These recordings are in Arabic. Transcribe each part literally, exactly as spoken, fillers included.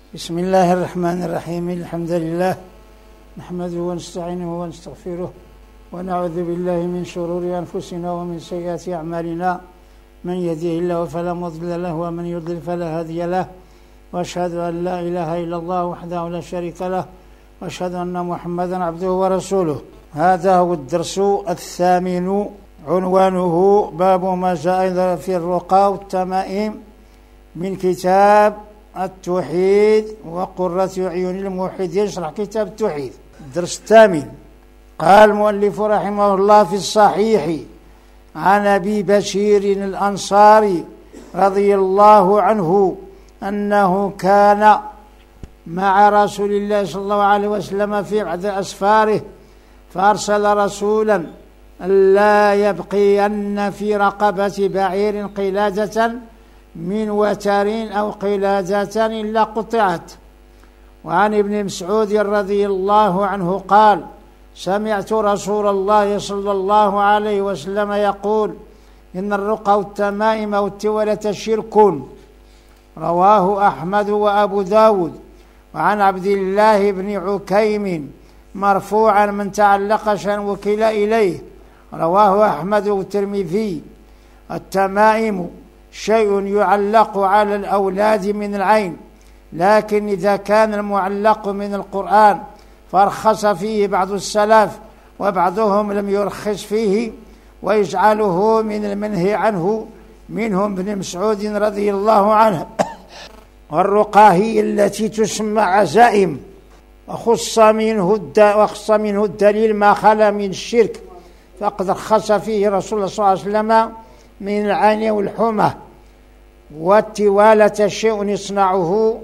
بسم الله الرحمن الرحيم. الحمد لله نحمده ونستعينه ونستغفره ونعوذ بالله من شرور أنفسنا ومن سيئات أعمالنا، من يهده الله فلا مضل له ومن يضلل فلا هادي له، وأشهد أن لا إله إلا الله وحده لا شريك له، وأشهد أن محمدا عبده ورسوله. هذا هو الدرس الثامن، عنوانه باب ما جاء في الرقى والتمائم من كتاب التوحيد وقرة أعين الموحدين، يشرح كتاب التوحيد. الدرس الثامن. قال المؤلف رحمه الله في الصحيح عن أبي بشير الأنصاري رضي الله عنه أنه كان مع رسول الله صلى الله عليه وسلم في بعض أسفاره، فأرسل رسولا لا يبقين في رقبة بعير قلادة من وتر أو قلادة إلا قطعت. وعن ابن مسعود رضي الله عنه قال: سمعت رسول الله صلى الله عليه وسلم يقول: إن الرقى والتمائم والتولة شرك. رواه أحمد وأبو داود. وعن عبد الله بن عكيم مرفوعا: من تعلق شيئا وكل إليه. رواه أحمد والترمذي. التمائم شيء يعلق على الأولاد من العين، لكن إذا كان المعلق من القرآن فارخص فيه بعض السلف، وبعضهم لم يرخص فيه ويجعله من المنهي عنه، منهم ابن مسعود رضي الله عنه. والرقى هي التي تسمى عزائم، وخص منه وخص منه الدليل ما خلا من الشرك، فقد رخص فيه رسول الله صلى الله عليه وسلم من العين والحمى. والتوالة شيء يصنعه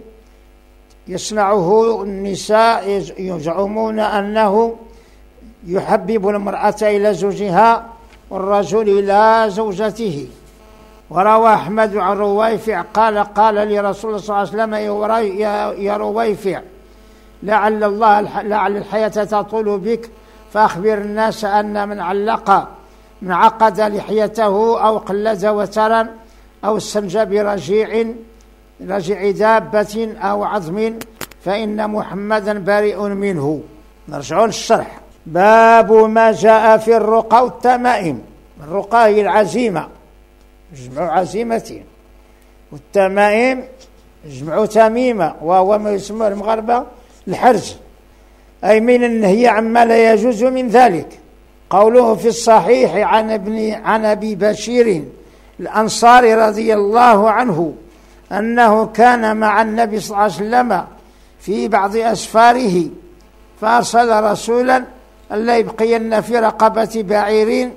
يصنعه النساء، يزعمون أنه يحبب المرأة إلى زوجها والرجل إلى زوجته. وروى أحمد عن رويفع قال: قال لرسول الله صلى الله عليه وسلم: يا رويفع، لعل الله لعل الحياة تطول بك، فأخبر الناس أن من علق من عقد لحيته أو قلد وترا أو استنجى برجيع رجيع دابة أو عظم فإن محمدا بريء منه. نرجعون الشرح. باب ما جاء في الرقى والتمائم. الرقى هي العزيمة، جمع عزيمة، والتمائم جمع تميمة، وهو ما يسمى المغاربة الحرز، أي من النهي عما لا يجوز من ذلك. قوله في الصحيح عن ابن عن أبي بشير الأنصاري رضي الله عنه أنه كان مع النبي صلى الله عليه وسلم في بعض أسفاره، فأرسل رسولا ألا يبقين في رقبة بعير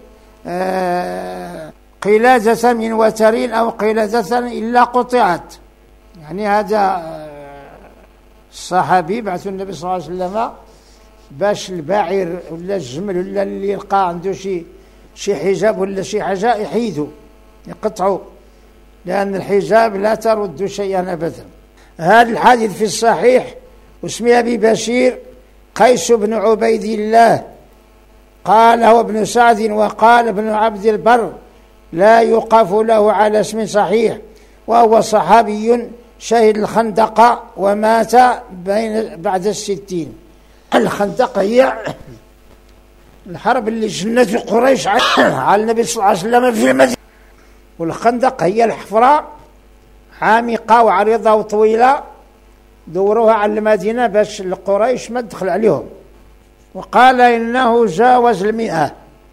قلادة من وتر أو قلادة إلا قطعت. يعني هذا الصحابي بعث النبي صلى الله عليه وسلم باش البعير ولا الجمل ولا اللي يلقى عنده شي شي حجاب ولا شي حاجة يحيدوا يقطعوا، لأن الحجاب لا ترد شيئا أبدا. هذا الحديث في الصحيح. واسمي أبي بشير قيس بن عبيد الله، قال هو ابن سعد، وقال ابن عبد البر لا يقف له على اسم صحيح، وهو صحابي شهد الخندق ومات بين بعد الستين. الخندق هي الحرب اللي جنت قريش على النبي صلى الله عليه وسلم في المدينة، والخندق هي الحفرة عامقة وعريضة وطويلة دوروها على المدينة باش القريش ما تدخل عليهم. وقال إنه جاوز المئة.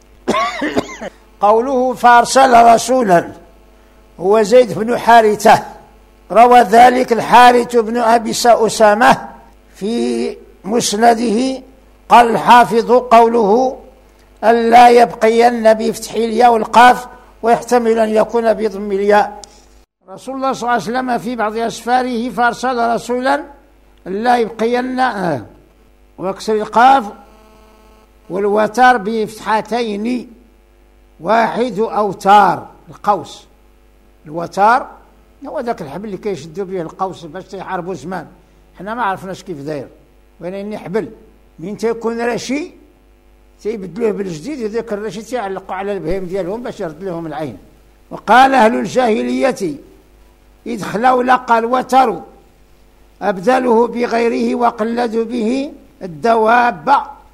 قوله فأرسل رسولا هو زيد بن حارثة. روى ذلك الحارث بن أبي أسامة في مسنده. قال الحافظ قوله ألا يبقين بفتح الياء والقاف، ويحتمل أن يكون بضم الياء. رسول الله صلى الله عليه وسلم في بعض أسفاره فأرسل رسولا لا يبقين وكسر القاف والوتر بفتحتين، واحد أوتار القوس. الوتر هو ذاك الحبل اللي كيشدوا به القوس باش يحاربوا زمان. حنا ما عرفناش كيف داير، وين اني حبل من تيكون رشي تيبدلوه بالجديد، وذاك الرشي تيعلقوا على البهيم ديالهم باش يرد لهم العين. وقال أهل الجاهلية إذ خلوا لقى الوتر أبدلوه بغيره وقلدوا به الدواب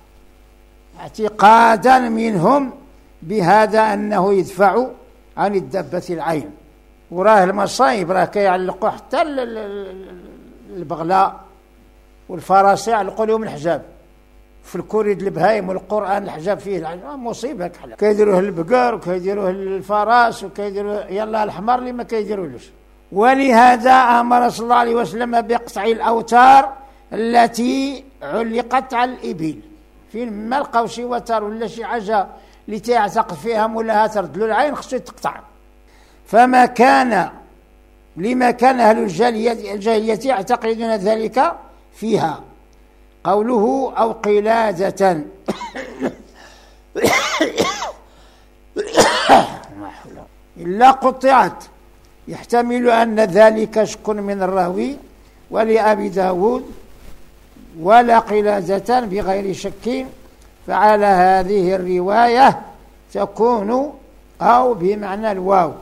اعتقادا منهم بهذا أنه يدفع عن الدابة العين. وراه المصايب راه كيعلقوا حتى البغلاء والفرس يعلقوا لهم الحجاب في الكوريد البهايم والقرآن الحجاب فيه مصيبة كحلة. كيديروه البقر وكيديروه الفرس وكيديروه يلا الحمار اللي ما كيديروهش. ولهذا أمر صلى الله عليه وسلم بقطع الأوتار التي علقت على الإبل. فين ما لقاو شي وتر ولا شي حاجة اللي تعتقد فيها مولاها ترد له العين خصو تقطع. فما كان لما كان أهل الجاهلية يعتقدون ذلك فيها. قوله أو قلادة إلا قطعت، يحتمل أن ذلك شك من الراوي ولأبي داود، ولا قلادة بغير شك، فعلى هذه الرواية تكون أو بمعنى الواو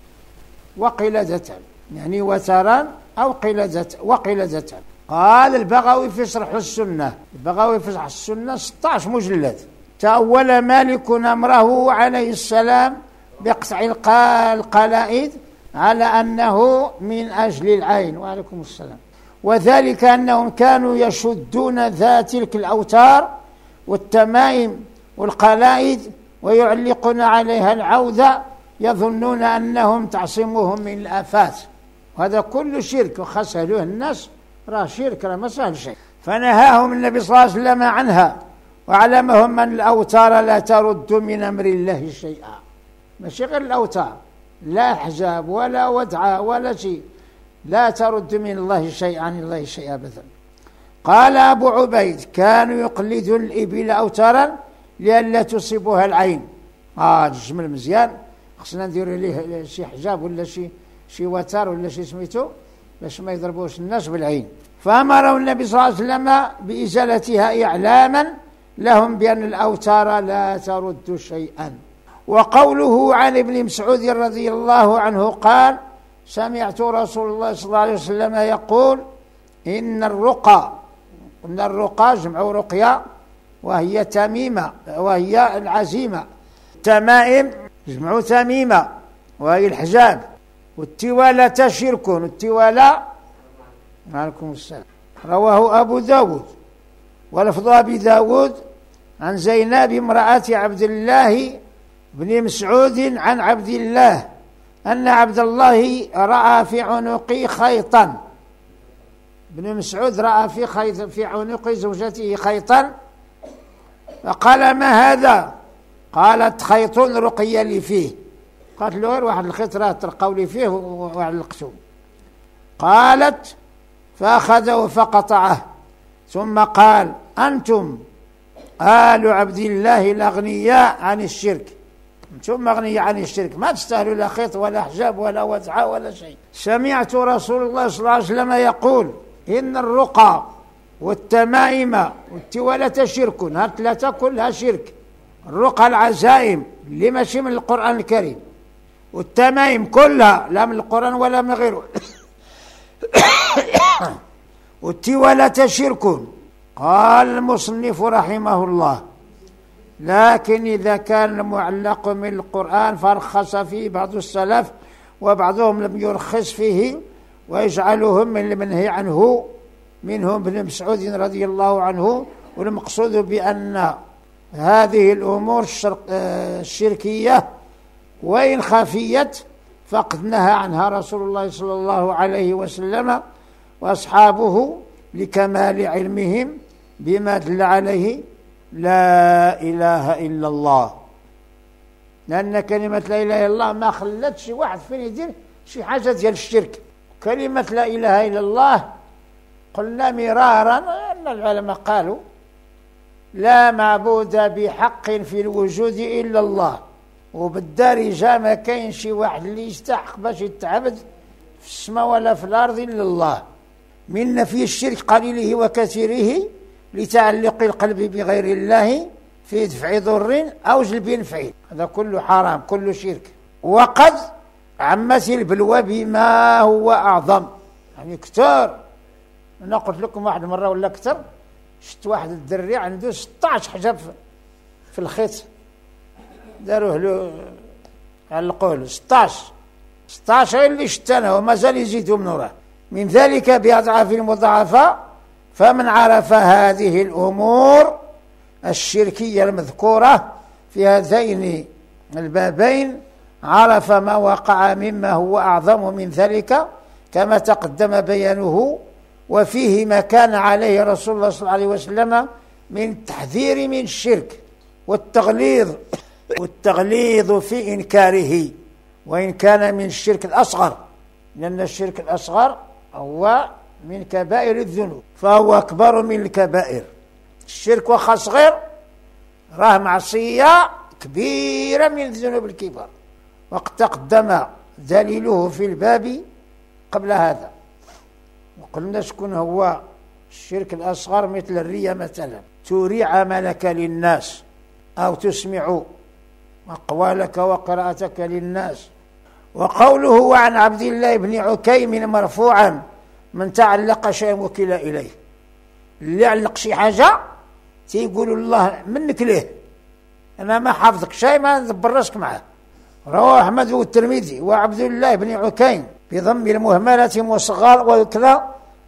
وقلادة، يعني وترا أو قلادة وقلادة. قال البغوي في شرح السنة، البغوي في شرح السنة ستة عشر مجلد. تأول مالك أمره عليه السلام بقطع القلائد على أنه من أجل العين، وعليكم السلام، وذلك أنهم كانوا يشدون ذات تلك الأوتار والتمائم والقلائد ويعلقون عليها العودة، يظنون أنهم تعصمهم من الآفات، وهذا كل شرك وخسلوه الناس، راه شرك راه ما سهل شيء. فنهاهم النبي صلى الله عليه وسلم عنها وعلمهم أن الأوتار لا ترد من أمر الله شيئا. ماشي غير الأوتار، لا حجاب ولا ودعة ولا شيء، لا ترد من الله شيئا عن الله شيئا أبدا. قال أبو عبيد كانوا يقلدوا الإبل أوتارا لئلا تصيبها العين. آه الجمل مزيان، خصنا نديروا ليه شي حجاب ولا شي شي وتر ولا شي سميتو باش ما يضربوش الناس بالعين. فأمروا النبي صلى الله عليه وسلم بإزالتها إعلاما لهم بأن الأوتار لا ترد شيئا. وقوله عن ابن مسعود رضي الله عنه قال سمعت رسول الله صلى الله عليه وسلم يقول إن الرقى، إن الرقى جمع رقية وهي تميمة وهي العزيمة، تمائم جمع تميمة وهي الحجاب، والتوالة شرك، والتوالة عليكم السلام. رواه أبو داود ولفظ أبي داود عن زينب امرأة عبد الله بن مسعود عن عبد الله أن عبد الله رأى في عنقي خيطا. ابن مسعود رأى في خيط في عنق زوجته خيطا، فقال ما هذا؟ قالت خيط رقي لي فيه. قالت له غير واحد الخيط راه ترقوا لي فيه وعلقته. قالت فأخذه فقطعه، ثم قال أنتم آل عبد الله الأغنياء عن الشرك، أنتم أغنياء عن الشرك، ما تستاهلوا لا خيط ولا حجاب ولا ودعة ولا شيء. سمعت رسول الله صلى الله عليه وسلم يقول إن الرقى والتمائم والتوالة شرك، هذه ثلاثة كلها شرك. الرقى العزائم اللي ماشي من القرآن الكريم، والتمائم كلها لا من القرآن ولا من غيره والتوالة شرك. قال المصنف رحمه الله لكن إذا كان المعلق من القرآن فرخص فيه بعض السلف وبعضهم لم يرخص فيه ويجعلهم من المنهي عنه، منهم ابن مسعود رضي الله عنه. والمقصود بأن هذه الأمور الشركية وإن خفيت فقد نهى عنها رسول الله صلى الله عليه وسلم وأصحابه لكمال علمهم بما دل عليه لا إله إلا الله. لأن كلمة لا إله إلا الله ما خلت شي واحد فين يدير شي حاجة ديال الشرك. كلمة لا إله إلا الله قلنا مرارا أن العلماء قالوا لا معبود بحق في الوجود إلا الله، وبالدارجة ما كاين شي واحد اللي يستحق باش يتعبد في السماء ولا في الأرض إلا الله، من نفي الشرك قليله وكثيره لتعلق القلب بغير الله في دفع ضر أو جلب نفع، هذا كله حرام كله شرك. وقد عمت البلوى بما هو أعظم، يعني كثار أنا قلت لكم واحد مرة ولا أكثر، شفت واحد الدري عنده ستة عشر حجاب في الخيط، داروه له علقوه له ستة عشر ستة عشر اللي شتنا ومازال يزيدوا من وراه، من ذلك بأضعاف المضاعفة. فمن عرف هذه الأمور الشركية المذكورة في هذين البابين عرف ما وقع مما هو أعظم من ذلك كما تقدم بيانه، وفيه ما كان عليه رسول الله صلى الله عليه وسلم من التحذير من الشرك والتغليظ والتغليظ في إنكاره، وإن كان من الشرك الأصغر، لأن الشرك الأصغر هو من كبائر الذنوب فهو أكبر من الكبائر. الشرك وخا صغير راه معصية كبيرة من الذنوب الكبار، وقد تقدم دليله في الباب قبل هذا، وقلنا شكون هو الشرك الأصغر. مثل الرياء مثلا، تري عملك للناس أو تسمع أقوالك وقراءتك للناس. وقوله عن عبد الله بن عكيم مرفوعا: من تعلق شيئا وكل إليه. اللي علق شي حاجة تيقول الله منك ليه، أنا ما حافظك شيء، ما ندبر راسك معه. رواه أحمد والترمذي. وعبد الله بن عكيم بضم المهملة مصغر، ويكنى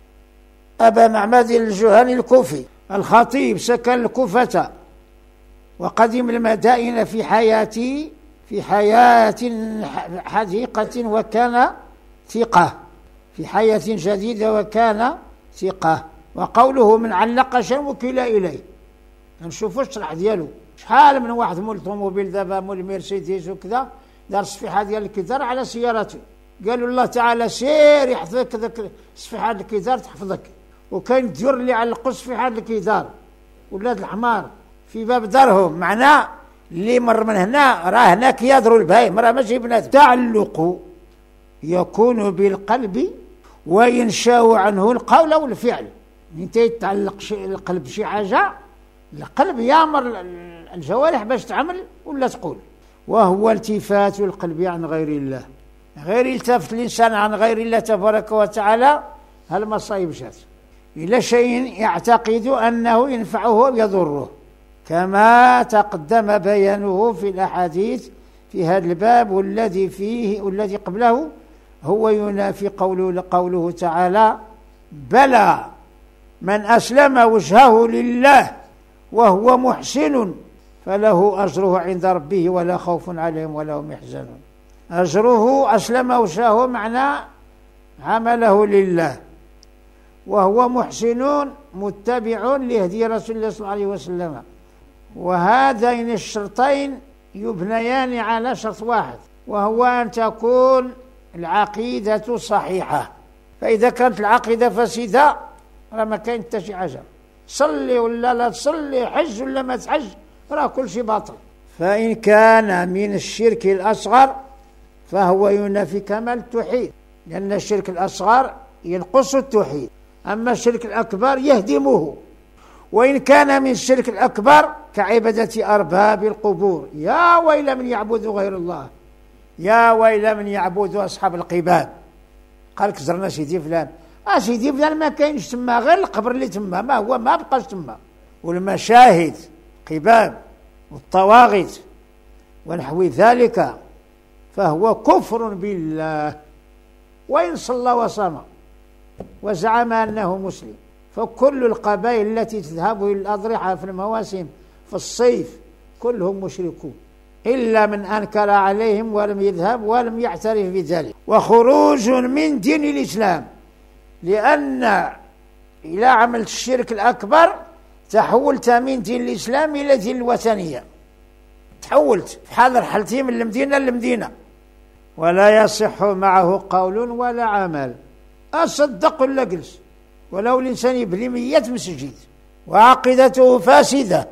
أبا معبد الجهني الكوفي. الخطيب سكن الكوفة وقدم المدائن في حياتي في حياة حديقة وكان ثقة، في حياة جديدة وكان ثقة. وقوله من علق شيئا وكل إليه، نشوفوا الشرح ديالو. شحال من واحد مول طوموبيل دابا مول مرسيدس وكذا دار صفيحة ديال الكدار على سيارته، قالوا الله تعالى سير يحفظك ذاك صفيحة الكدار تحفظك. وكاين الديور اللي علقوا صفيحة الكدار ولاد الحمار في باب دارهم، معناه اللي مر من هنا راه هناك يضروا البهيم، راه ماشي بنادم. تعلق يكون بالقلب وينشا عنه القول او الفعل. انت يتعلق شيء القلب شي حاجه، القلب يامر الجوارح باش تعمل ولا تقول. وهو التفات القلب عن غير الله، غير يلتفت الانسان عن غير الله تبارك وتعالى، هالمصايب جات الى شيء يعتقد انه ينفعه او يضره، كما تقدم بيانه في الاحاديث في هذا الباب. والذي فيه والذي قبله هو ينافي قوله قوله تعالى: بلى من أسلم وجهه لله وهو محسن فله أجره عند ربه ولا خوف عليهم ولا هم يحزنون. أجره أسلم وجهه معنى عمله لله، وهو محسن متبع لهدي رسول الله صلى الله عليه وسلم. وهذين الشرطين يبنيان على شرط واحد، وهو أن تكون العقيدة صحيحة. فإذا كانت العقيدة فاسدة راه ما كاين حتى شي حاجة، صلي ولا لا تصلي، حج ولا ما تحج، راه كل شيء باطل. فإن كان من الشرك الأصغر فهو ينافي كمال التوحيد، لأن الشرك الأصغر ينقص التوحيد، أما الشرك الأكبر يهدمه. وإن كان من الشرك الأكبر كعبادة أرباب القبور، يا ويل من يعبد غير الله، يا ويل من يعبد أصحاب القباب. قال لك زرنا سيدي فلان، اه سيدي فلان ما كاينش تما، غير القبر اللي تما، ما هو ما بقاش تما. والمشاهد قباب والطواغيت ونحو ذلك فهو كفر بالله، وإن صلى وصام وزعم أنه مسلم. فكل القبائل التي تذهب إلى الأضرحة في المواسم في الصيف كلهم مشركون، إلا من أنكر عليهم ولم يذهب ولم يعترف بذلك. وخروج من دين الإسلام، لأن إلى عمل الشرك الأكبر تحولت من دين الإسلام إلى دين الوثنية، تحولت بحال رحلتي من المدينة للمدينة. ولا يصح معه قول ولا عمل، أصدق ولا جلس، ولو الإنسان يبني مية مسجد وعقيدته فاسدة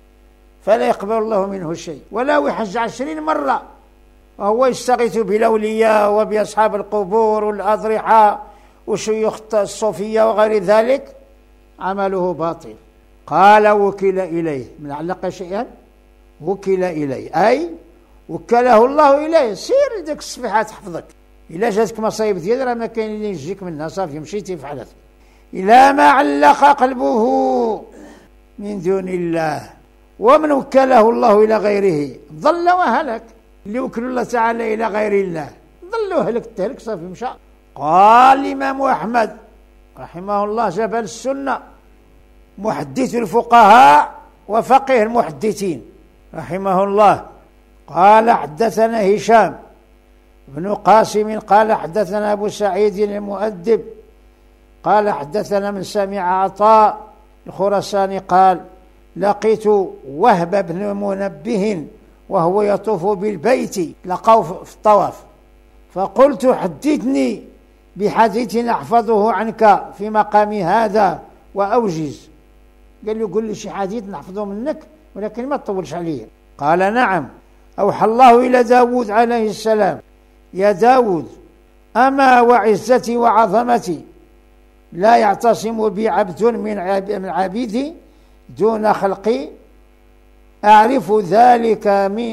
فلا يقبل الله منه شيء، ولو يحج عشرين مرة وهو يستغيث بالأولياء وبأصحاب القبور والأضرحة وشيوخ الصوفية وغير ذلك، عمله باطل. قال وكل إليه، من علق شيئا وكل إليه، أي وكله الله إليه، سير لذلك الصفحات تحفظك، إلا جاتك مصايب ديال راه ما كاين اللي ينجيك منها، صافي مشيتي فعلت. إلى ما علق قلبه من دون الله، ومن وكله الله إلى غيره ضل وهلك. اللي وكل الله تعالى إلى غير الله ضل وهلك، تهلك صافي مشى. قال الإمام أحمد رحمه الله جبل السنة، محدث الفقهاء وفقيه المحدثين رحمه الله، قال حدثنا هشام بن قاسم قال حدثنا أبو سعيد المؤدب قال حدثنا من سمع عطاء الخرساني قال لقيت وهب بن منبه وهو يطوف بالبيت، لقوه في الطواف، فقلت حدثني بحديث أحفظه عنك في مقام هذا وأوجز. قال له قل لي شي حديث نحفظه منك ولكن ما تطولش عليه. قال نعم. أوحى الله إلى داود عليه السلام يا داود أما وعزتي وعظمتي لا يعتصم بي عبد من عبيدي دون خلقي، أعرف ذلك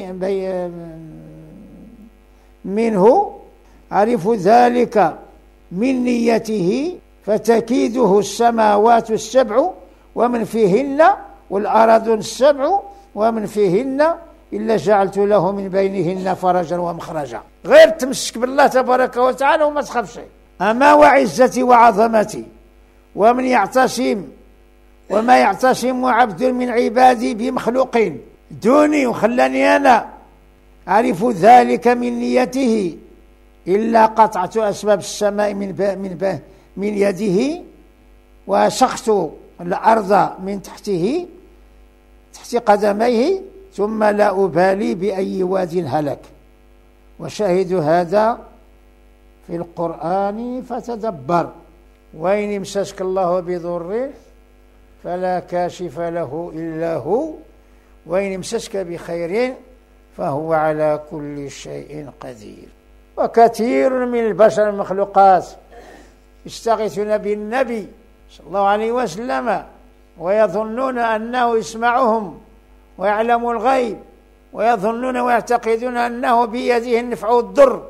منه أعرف ذلك من نيته، فتكيده السماوات السبع ومن فيهن والأرض السبع ومن فيهن إلا جعلت له من بينهن فرجا ومخرجا. غير تمسك بالله تبارك وتعالى وما تخاف شيء. أما وعزتي وعظمتي ومن يعتصم وما يعتصم عبد من عبادي بمخلوقين دوني وخلاني أنا أعرف ذلك من نيته، إلا قطعت أسباب السماء من با من با من يده وسخت الأرض من تحته تحت قدميه، ثم لا أبالي بأي واد هلك. وشاهد هذا في القرآن فتدبر. وإن يمسسك الله بضر فلا كاشف له إلا هو، وإن يمسسك بخير فهو على كل شيء قدير. وكثير من البشر المخلوقات يستغيثون بالنبي صلى الله عليه وسلم ويظنون أنه يسمعهم ويعلم الغيب، ويظنون ويعتقدون أنه بيده النفع والضر،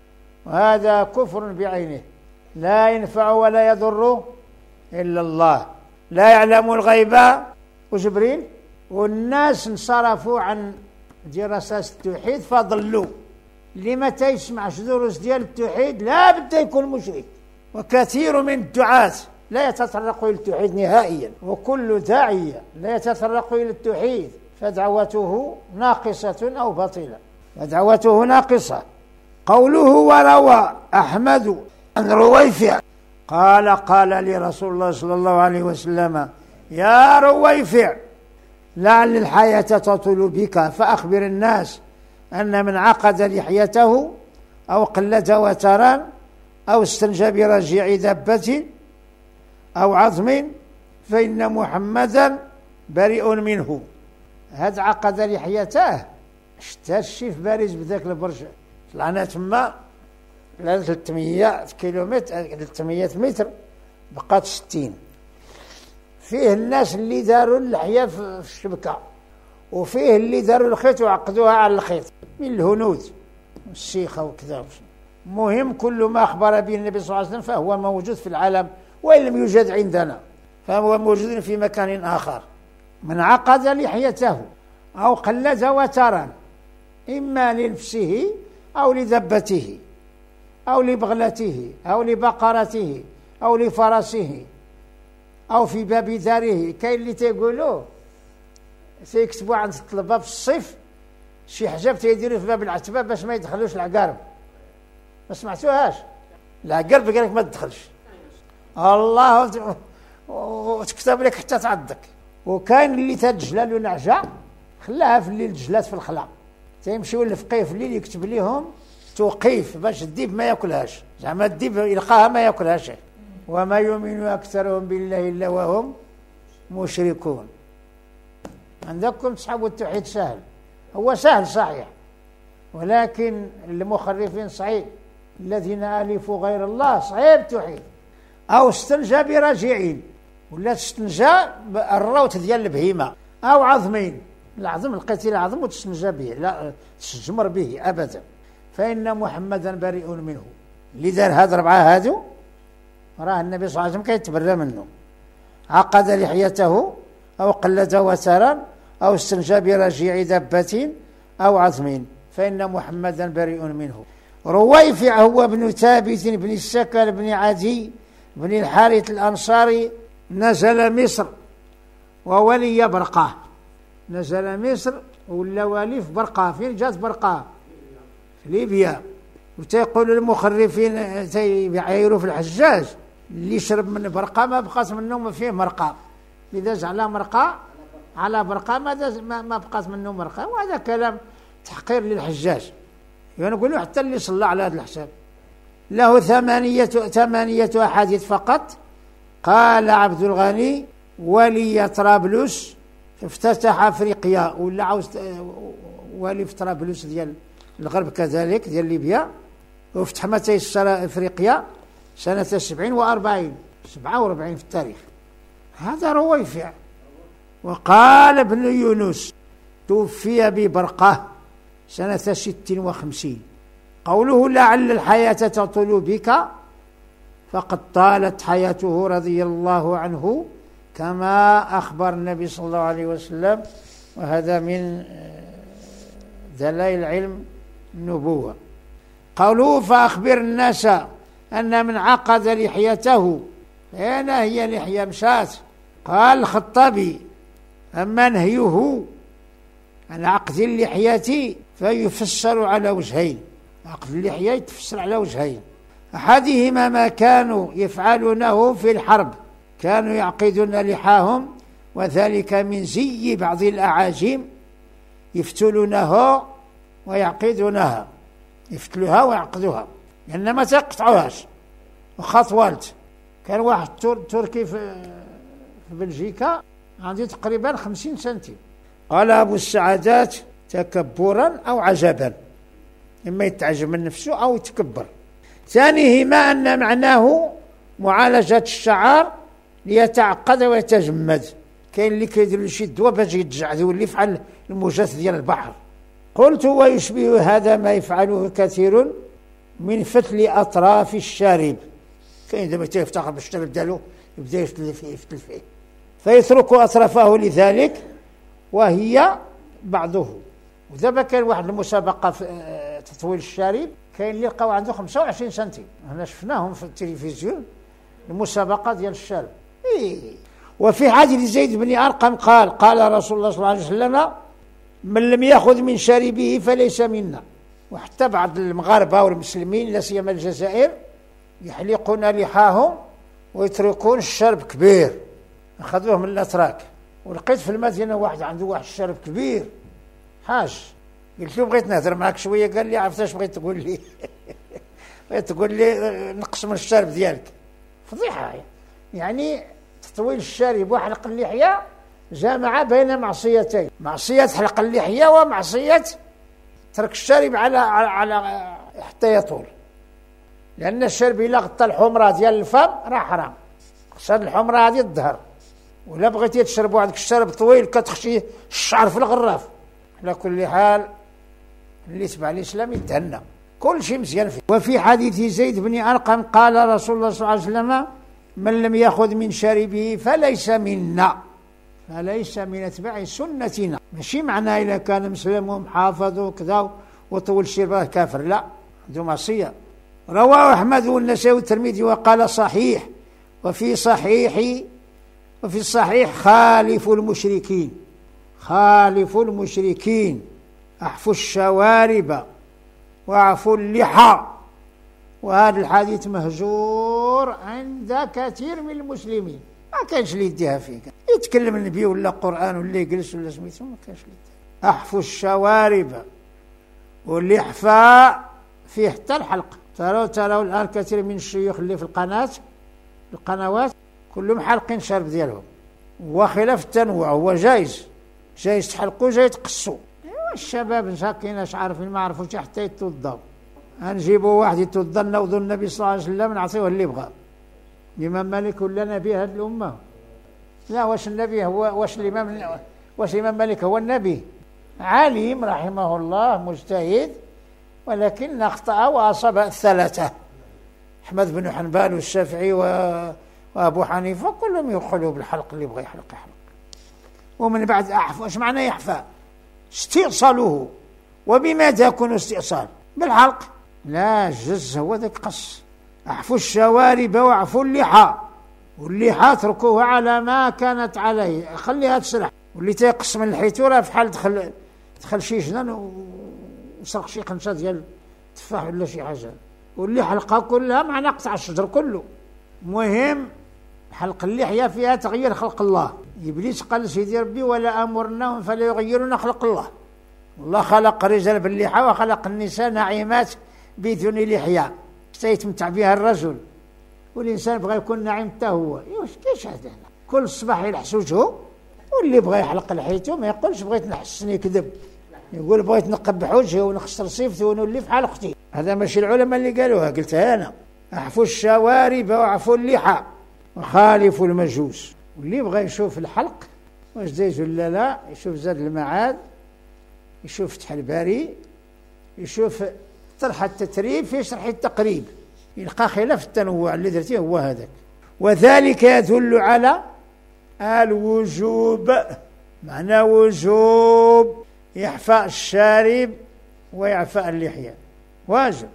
وهذا كفر بعينه. لا ينفع ولا يضر إلا الله، لا يعلم الغيب وجبريل. والناس انصرفوا عن دراسات التوحيد فضلوا. اللي متى يسمعش دروس ديال التوحيد لا بد يكون مشرك. وكثير من الدعاة لا يتطرق إلى التوحيد نهائيا، وكل داعية لا يتطرق إلى التوحيد فدعوته ناقصة أو باطلة، فدعوته ناقصة. قوله وروى أحمد عن رويفع قال قال لي رسول الله صلى الله عليه وسلم يا رويفع لعل الحياة تطول بك فأخبر الناس أن من عقد لحيته أو قلد وترا أو استنجى برجيع دبة أو عظم فإن محمدا بريء منه. هذا عقد لحيته شتا الشيف بارز بذاك البرج طلعنا تما ثلاثمية كيلومتر ثلاثمية متر بقات ستين. فيه الناس اللي داروا اللحية في الشبكة، وفيه اللي داروا الخيط وعقدوها على الخيط من الهنود والسيخة وكذا. مهم كل ما أخبر به النبي صلى الله عليه وسلم فهو موجود في العالم، وإن لم يوجد عندنا فهو موجود في مكان آخر. من عقد لحيته أو قلد وترا إما لنفسه أو لدبته أو لبغلته أو لبقرته أو لفرسه أو في باب داره. كاين اللي تيقولوه سيكتبوا عند الطلبة في الصيف شي حجاب تيديروا في باب العتبة باش ما يدخلوش العقارب. ما سمعتوهاش؟ العقارب قال لك ما تدخلش الله وتكتب لك حتى تعضك. وكاين اللي تجلى له نعجة خلاها في الليل جلات في الخلا، تيمشيو للفقيه في الليل يكتب لهم توقيف باش الديب ما ياكلهاش، زعما الديب يلقاها ما ياكلهاش. وما يؤمن أكثرهم بالله إلا وهم مشركون. عندكم تصحبوا التوحيد سهل، هو سهل صحيح، ولكن المخرفين صعيب. الذين ألفوا غير الله صعيب التوحيد. أو استنجى برجيعين ولا تستنجى الروت ديال البهيمة أو عظمين، العظم لقيتي العظم وتستنجى به لا تستجمر به أبدا. فإن محمدا بريء منه. اللي دار هاد ربعة هادو راه النبي صلى الله عليه وسلم كيتبرى منه. عقد لحيته أو قلده وترا أو استنجى برجيع دبة أو عظم فإن محمدا بريء منه. رويفع هو ابن ثابت بن السكن بن عدي بن الحارث الأنصاري نزل مصر وولي برقة. نزل مصر ولا والي في برقة. فين جات برقة؟ في ليبيا. وتيقول المخرفين تيعايروا في الحجاج اللي شرب من برقة ما بقات منه ما فيه مرقة، إذا داز على مرقة على برقة ما داز ما بقات منه مرقة. وهذا كلام تحقير للحجاج. يعني نقولوا حتى اللي صلى على هذا الحساب. له ثمانية ثمانية أحاديث فقط. قال عبد الغني ولي طرابلس افتتح أفريقيا ولا عاوز ولي في طرابلس ديال الغرب كذلك ديال ليبيا، وفتح متى يسر أفريقيا سنة سبعين وأربعين سبعة وأربعين في التاريخ. هذا رويفع. وقال ابن يونس توفي ببرقة سنة ست وخمسين. قوله لعل الحياة تطول بك فقد طالت حياته رضي الله عنه كما أخبر النبي صلى الله عليه وسلم، وهذا من دلائل علم النبوة. قوله فأخبر الناس أن من عقد لحيته أين هي لحية مشات. قال الخطابي أما نهيه عن عقد اللحية فيفسر على وجهين. عقد اللحية يتفسر على وجهين. أحدهما ما كانوا يفعلونه في الحرب، كانوا يعقدون لحاهم وذلك من زي بعض الأعاجم يفتلونها ويعقدونها، يفتلوها ويعقدوها لأن ما تقطعوهاش وخطوالت. كان واحد تركي في بلجيكا عنده تقريبا خمسين سنتيم. قال أبو السعادات تكبرا أو عجبا، إما يتعجب من نفسه أو يتكبر. ثانيهما أن معناه معالجة الشعر ليتعقد ويتجمد. كاين اللي كيدير شي دواء باش يتجعد واللي يفعل الموجات ديال البحر. قلت ويشبه هذا ما يفعله كثير من فتل أطراف الشارب. كاين دابا تيفتخر بالشارب ديالو يبدا يفتل فيه يفتل فيه فيترك أطرافه لذلك وهي بعضه. ودابا كاين واحد المسابقة في تطويل الشارب، كاين اللي لقاو عنده خمسة وعشرين سنتيم، هنا شفناهم في التلفزيون المسابقة ديال الشارب. إيه. وفي حديث زيد بن أرقم قال قال رسول الله صلى الله عليه وسلم من لم يأخذ من شاربه فليس منا. وحتى بعض المغاربة والمسلمين لا سيما الجزائر يحلقون لحاهم ويتركون الشرب كبير، أخذوه من الأتراك. ولقيت في المدينة واحد عنده واحد الشرب كبير حاج، قلت له بغيت نهضر معك شوية، قال لي عرفت اش بغيت تقول لي؟ بغيت تقول لي نقص من الشرب ديالك. فضيحة يعني تطويل الشارب وحلق اللحية جامع بين معصيتين، معصية حلق اللحية ومعصية ترك الشارب على على حتى يطول. لأن الشارب إلا غطى الحمرة ديال الفم راه حرام، خصها الحمرة هذه الظهر. ولا بغيتي تشربوا هذاك الشرب طويل كتخشي الشعر في الغراف. على كل حال اللي تبع الإسلام يتهنى، كل شيء مزيان فيه. وفي حديث زيد بن أرقم قال رسول الله صلى الله عليه وسلم من لم يأخذ من شاربه فليس منا، فليس من اتباع سنتنا. ماشي معناه إذا كان مسلم ومحافظ وكذا وطول شربه كافر، لا، عنده معصية. رواه أحمد والنسائي والترمذي وقال صحيح. وفي صحيح وفي الصحيح خالف المشركين، خالف المشركين، أحفوا الشوارب وأعفوا اللحى. وهذا الحديث مهجور عند كثير من المسلمين، ما كانش اللي يديها فيه، يتكلم النبي ولا قرآن ولا يجلس ولا سميتو، ما كانش اللي يديها. أحفوا الشوارب والإحفاء فيه حتى الحلق. تروا تروا الآن كثير من الشيوخ اللي في القناة القنوات كلهم حالقين شارب ديالهم، وخلاف التنوع هو جايز، جايز تحلقوا جايز تقصوا. ايوا الشباب مساكين اش عارفين، ما عرفوش حتى يتوضاو. غنجيبوا واحد يتوضا نوضوا النبي صلى الله عليه وسلم نعطيوه اللي بغى. الإمام مالك ولا نبي هذه الأمة؟ لا، واش النبي هو واش الإمام واش الإمام مالك هو النبي؟ عالم رحمه الله مجتهد، ولكن أخطأ وأصاب الثلاثة. أحمد بن حنبل والشافعي وأبو حنيفة كلهم يقولوا بالحلق، اللي يبغى يحلق يحلق. ومن بعد أعفو، ايش معنى يحفى؟ استئصاله. وبماذا يكون استئصال؟ بالحلق؟ لا، الجز هو ذاك قص. أعفوا الشوارب وأعفوا اللحى، واللحى تركوها على ما كانت عليه، خليها تسرح. واللي تيقص من لحيته راه بحال دخل دخل شي جنان وسرق شي قنشه ديال تفاح ولا شي حاجه. واللي حلقها كلها معنى قطع الشجر كله. المهم حلق اللحيه فيها تغيير خلق الله. ابليس قال سيدي ربي ولا امرناهم فلا يغيرون خلق الله. الله خلق الرجال باللحى وخلق النساء ناعمات بدون لحيه حتى يتمتع بها الرجل، والانسان بغى يكون ناعم حتى هو. واش كاينش هذا؟ كل صباح يلحس وجهه، واللي بغى يحلق لحيته ما يقولش بغيت نحسن يكذب، يقول بغيت نقبح وجهي ونخسر صيفتي ونولي بحال اختي. هذا ماشي العلماء اللي قالوها، قلتها انا. اعفوا الشوارب واعفوا اللحى وخالفوا المجوس. واللي بغى يشوف الحلق واش دايز ولا لا، يشوف زاد المعاد، يشوف فتح الباري، يشوف طرح التتريب في شرح التقريب، يلقى خلاف التنوع اللي درتيه هو هذاك. وذلك يدل على الوجوب، معنى وجوب يحفى الشارب ويعفى اللحية، واجب.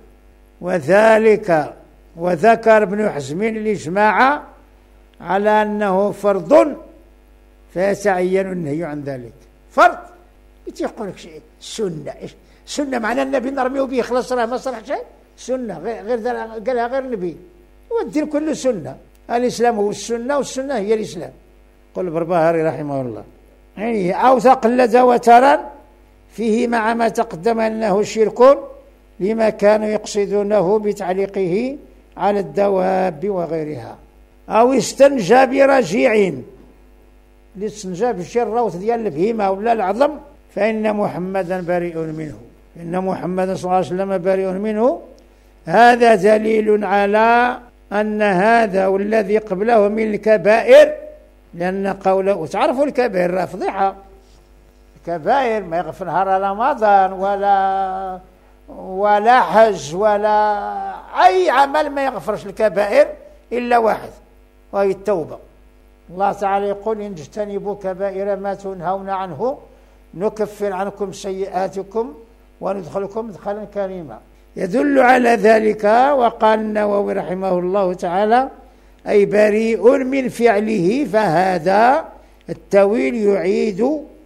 وذلك وذكر ابن حزم الإجماع على أنه فرض فيتعين النهي عن ذلك. فرض يقول لك شيء سنة، سنة معنى النبي نرميه به خلاص راه ما صلح شيء. سنة غير قالها غير النبي، والدين كله سنة. الإسلام هو السنة والسنة هي الإسلام. قل البربهاري رحمه الله يعني أو تقلد وترا فيه مع ما تقدم أنه شرك لما كانوا يقصدونه بتعليقه على الدواب وغيرها. أو استنجى برجيع، الاستنجاء بشي الروث ديال البهيمة ولا العظم، فإن محمدا بريء منه، إن محمدا صلى الله عليه وسلم بريء منه. هذا دليل على أن هذا والذي قبله من الكبائر، لأن قوله وتعرفوا الكبائر راه فضيحة. الكبائر ما يغفرها رمضان ولا ولا حج ولا أي عمل ما يغفرش الكبائر إلا واحد، وهي التوبة. الله تعالى يقول إن اجتنبوا كبائر ما تنهون عنه نكفر عنكم سيئاتكم وندخلكم مدخلا كريما. يدل على ذلك. وقال النووي رحمه الله تعالى أي بريء من فعله، فهذا التويل يعيد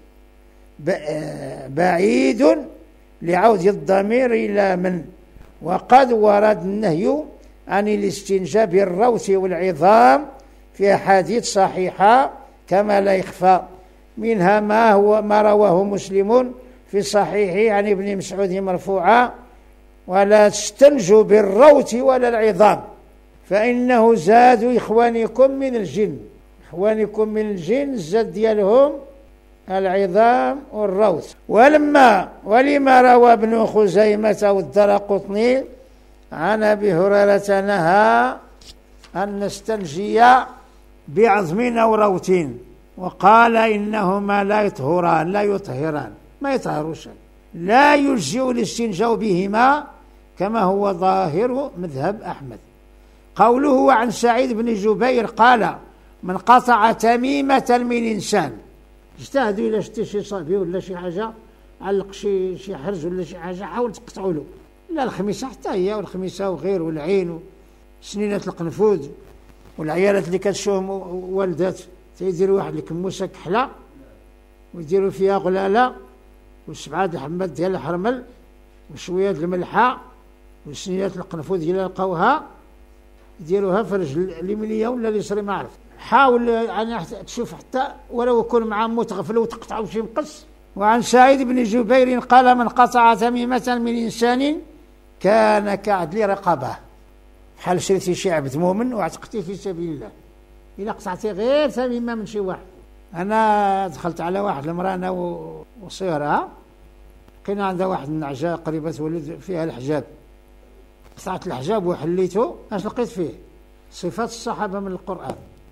بعيد لعود الضمير إلى من. وقد ورد النهي عن الاستنجاء بالروث والعظام في أحاديث صحيحة كما لا يخفى، منها ما هو ما رواه مسلم في صحيحه عن ابن مسعود مرفوعا ولا تستنجوا بالروث ولا العظام فإنه زاد إخوانكم من الجن. إخوانكم من الجن الزاد ديالهم العظام والروث. ولما ولما روى ابن خزيمة والدرقطني عن أبي هريرة نهى أن نستنجي بعظم أو روث، وقال إنهما لا يطهران لا يطهران ما يطهروش، لا يجزئ الاستنجاء بهما كما هو ظاهر مذهب أحمد. قوله عن سعيد بن جبير قال من قطع تميمة من إنسان، اجتهدوا إلى شتي شي صافي ولا شي حاجة، علق شي شي حرز ولا شي حاجة، حاول تقطعوا له. لا الخميسة حتى هي، والخميسة وغير، والعين وسنينة القنفذ، والعيالات اللي كتشوفهم والدات تيديروا واحد الكموسة كحلة ويديروا فيها غلالة وسبعة الحمات ديال الحرمل وشوية الملحة وسنينات القنفذ ديال لقاوها يديروها في رجل اليمنية ولا اليسرى ما عرف. حاول يعني تشوف حتى ولو يكون مع متغفل وتقطعوا شي مقص. وعن سعيد بن جبير قال من قطع تميمة من إنسان كان كعدل رقبه، بحال شريتي شي عبد مؤمن واعتقتيه في سبيل الله. إلا قطعتي غير تميمة من شي واحد. أنا دخلت على واحد المرأة أنا وصيرها، لقينا عندها واحد النعجة قريبة تولد فيها الحجاب، قطعت الحجاب وحليته. اش لقيت فيه؟ صفات الصحابة من القرآن.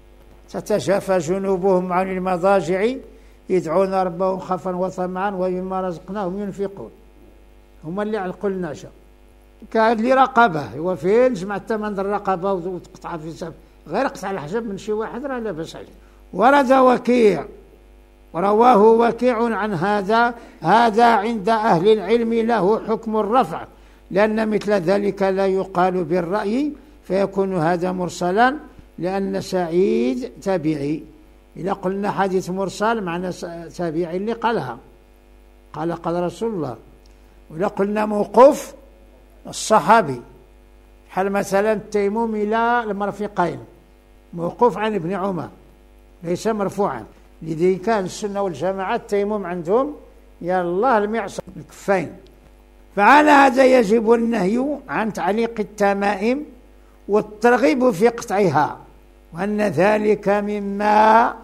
تتجافى جنوبهم عن المضاجع يدعون ربهم خوفا وطمعا ومما رزقناهم ينفقون. هما اللي علقوا النعجة كان لي رقبة، هو فين جمع الثمن الرقبة وتقطع في سبب غير قطع الحجاب من شي واحد راه لا بأس عليه. ورد وكيع ورواه وكيع عن هذا هذا عند أهل العلم له حكم الرفع، لأن مثل ذلك لا يقال بالرأي فيكون هذا مرسلا، لأن سعيد تابعي. إذا قلنا حديث مرسل معنى تابعي اللي قالها قال قال رسول الله. وإذا قلنا موقوف الصحابي حال مثلا التيمم إلى المرفقين موقوف عن ابن عمر ليس مرفوعا. لذلك كان السنة والجماعة التيمم عندهم يا الله المعصم الكفين. فعلى هذا يجب النهي عن تعليق التمائم والترغيب في قطعها، وأن ذلك مما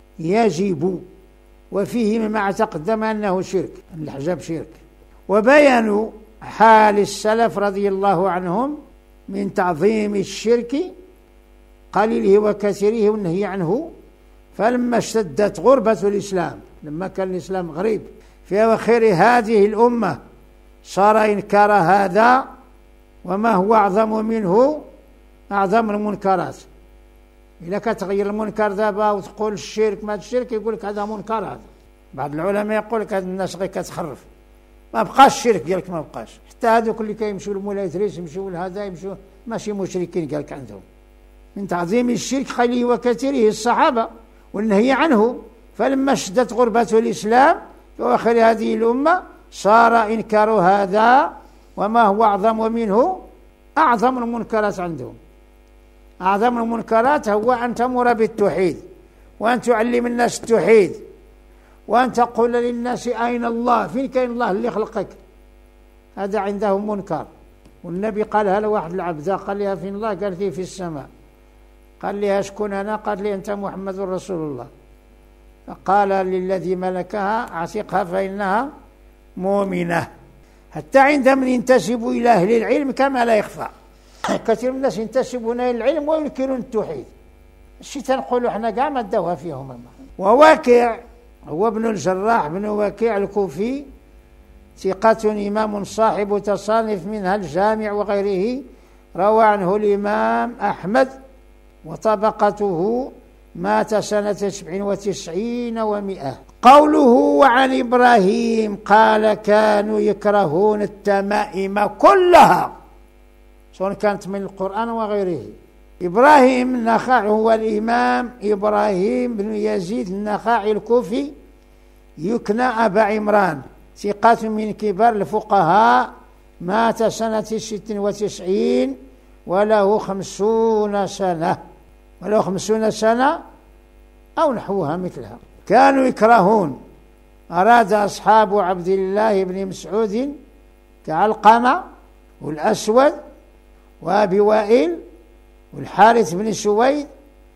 يجب، وفيه مما تقدم أنه شرك، أن الحجاب شرك. وبيانوا حال السلف رضي الله عنهم من تعظيم الشرك قليله وكثيره والنهي عنه. فلما اشتدت غربة الإسلام، لما كان الإسلام غريب في أواخر هذه الأمة، صار إنكار هذا وما هو أعظم منه أعظم المنكرات. إذا كتغير المنكر دابا وتقول الشرك ما الشرك يقول لك هذا منكر. هذا بعض العلماء يقول لك هذا الناس غير كتخرف، ما بقاش الشرك ديالك، ما بقاش. حتى هذوك اللي كيمشيو لمولاي إدريس يمشيو لهذا يمشيو ماشي مشركين قال لك عندهم. من تعظيم الشرك قليله وكثيره الصحابة والنهي عنه. فلما شدت غربة الإسلام في آخر هذه الأمة صار إنكار هذا وما هو أعظم منه أعظم المنكرات عندهم. أعظم المنكرات هو أن تأمر بالتوحيد وأن تعلم الناس التوحيد وأن تقول للناس أين الله، فين كاين الله اللي خلقك. هذا عندهم منكر. والنبي قالها لواحد العبدة قال لها فين الله، قال لي في السماء. قال لها شكون أنا، قال لي أنت محمد رسول الله. فقال للذي ملكها اعتقها فإنها مؤمنة. حتى عند من ينتسب إلى أهل العلم كما لا يخفى، كثير من الناس ينتسبون إلى العلم وينكرون التوحيد. الشيء تنقولوا احنا كاع ما داوها فيهم. وواكع هو ابن الجراح بن وكيع الكوفي ثقة إمام صاحب تصانيف منها الجامع وغيره، روى عنه الإمام أحمد وطبقته، مات سنة سبع وتسعين ومئة. قوله وعن إبراهيم قال كانوا يكرهون التمائم كلها سواء كانت من القرآن وغيره. إبراهيم النخاعي هو الإمام إبراهيم بن يزيد النخاعي الكوفي يكنى أبا عمران، ثقة من كبار الفقهاء، مات سنة ست وتسعين وله خمسون سنة وله خمسون سنة أو نحوها مثلها. كانوا يكرهون، أراد أصحاب عبد الله بن مسعود كعلقمة والأسود وأبي وائل والحارث بن سويد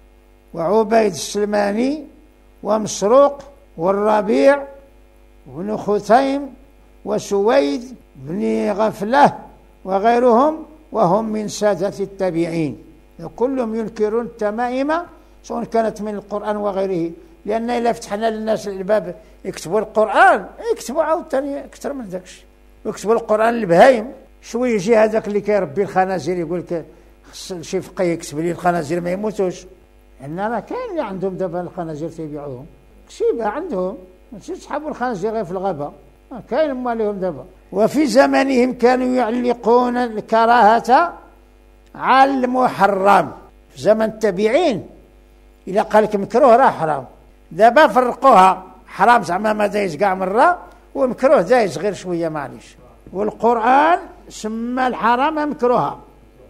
وعبيد السلماني ومسروق والربيع بن ختيم وسويد بن غفلة وغيرهم، وهم من سادة التابعين. كلهم ينكرون التمائم سواء كانت من القرآن وغيره، لأن إذا فتحنا للناس الباب يكتبوا القرآن يكتبوا عاوتاني أكثر من ذاكش، يكتبوا القرآن البهايم. شوي يجي هذاك اللي كيربي الخنازير يقول لك شي فقيه يكتب لي الخنازير ما يموتوش. عندنا راه كاين اللي عندهم دابا الخنازير تيبيعوهم، شيبه عندهم ماشي تسحبوا الخنازير غير في الغابه، كاين مالهم دابا. وفي زمانهم كانوا يعلقون الكراهة على المحرم. في زمن التابعين إذا قال لك مكروه راه حرام، دابا فرقوها حرام زعما ما دايز كاع مرة، ومكروه دايز غير شوية معليش. والقرآن سمى الحرام مكروها،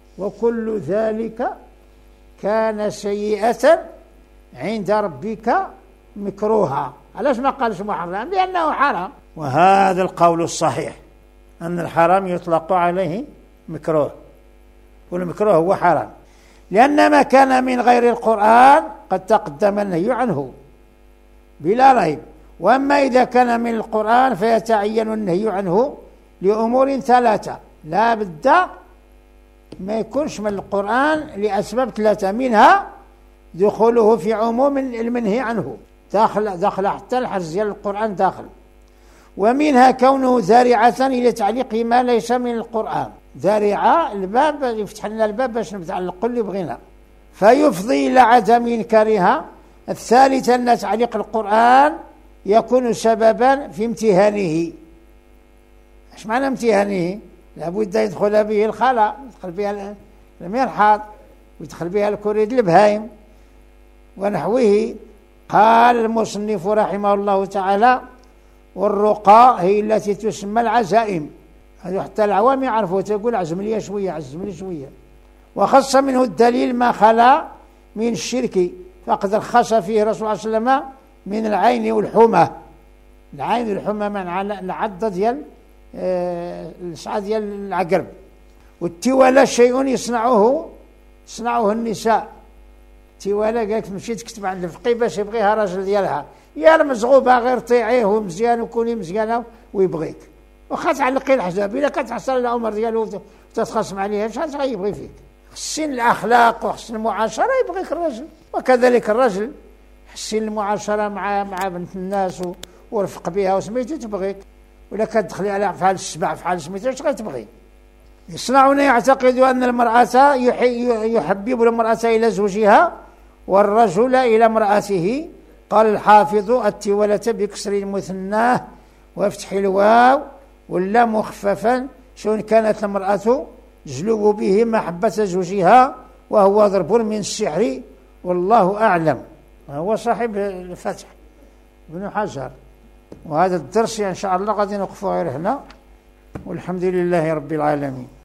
وكل ذلك كان سيئة عند ربك مكروها. علاش ما قالش محرم؟ لأنه حرام. وهذا القول الصحيح أن الحرام يطلق عليه مكروه، والمكروه هو حرام، لأن ما كان من غير القرآن قد تقدم النهي عنه بلا ريب. وأما إذا كان من القرآن فيتعين النهي عنه لأمور ثلاثة لا بد ما يكونش من القرآن لأسباب ثلاثة، منها دخوله في عموم المنهي عنه، داخل داخل حتى الحرز ديال القرآن داخل، ومنها كونه ذارعة إلى تعليق ما ليس من القرآن. ذريعة الباب يفتح لنا الباب باش نتعلق اللي بغينا، فيفضي إلى عدم إنكارها. الثالث أن تعليق القرآن يكون سببا في امتهانه. ايش معنى امتهانه؟ لابد يدخل به الخلاء، يدخل بها المرحاض، ويدخل بها الكريد البهايم ونحوه. قال المصنف رحمه الله تعالى: والرقى هي التي تسمى العزائم. هذا حتى العوام يعرفوا، تقول عزم لي شوية عزم لي شوية. وخص منه الدليل ما خلا من الشرك، فقد رخص فيه الرسول صلى الله عليه وسلم من العين والحمى. العين والحمى مع العضة ديال الصعد ديال العقرب. والتوالى شيء يصنعه يصنعه النساء. التوالى قالك تمشي تكتب عند الفقيه باش يبغيها راجل ديالها، يا المزغوبه غير طيعيه ومزيان وكوني مزيانه ويبغيك، واخا تعلقي الحجاب الا كتحصل العمر ديالو وتتخاصم عليها شحال غيبغي فيك. حسن الاخلاق وحسن المعاشره يبغيك الرجل، وكذلك الرجل حسن المعاشره مع مع بنت الناس ورفق بها وسميتو تبغيك. ولا كتدخلي على افعال السبع افعال سميتو اش غتبغي. يصنعون يعتقد أن المرأة يحبب المرأة إلى زوجها والرجل إلى امرأته. قال الحافظ: التولة بكسر المثناه وفتح الواو واللام مخففا، سواء كانت المرأة تجلب به محبة زوجها وهو ضرب من السحر، والله أعلم. هو صاحب الفتح ابن حجر. وهذا الدرس إن شاء الله غادي نوقفه غير هنا، والحمد لله رب العالمين.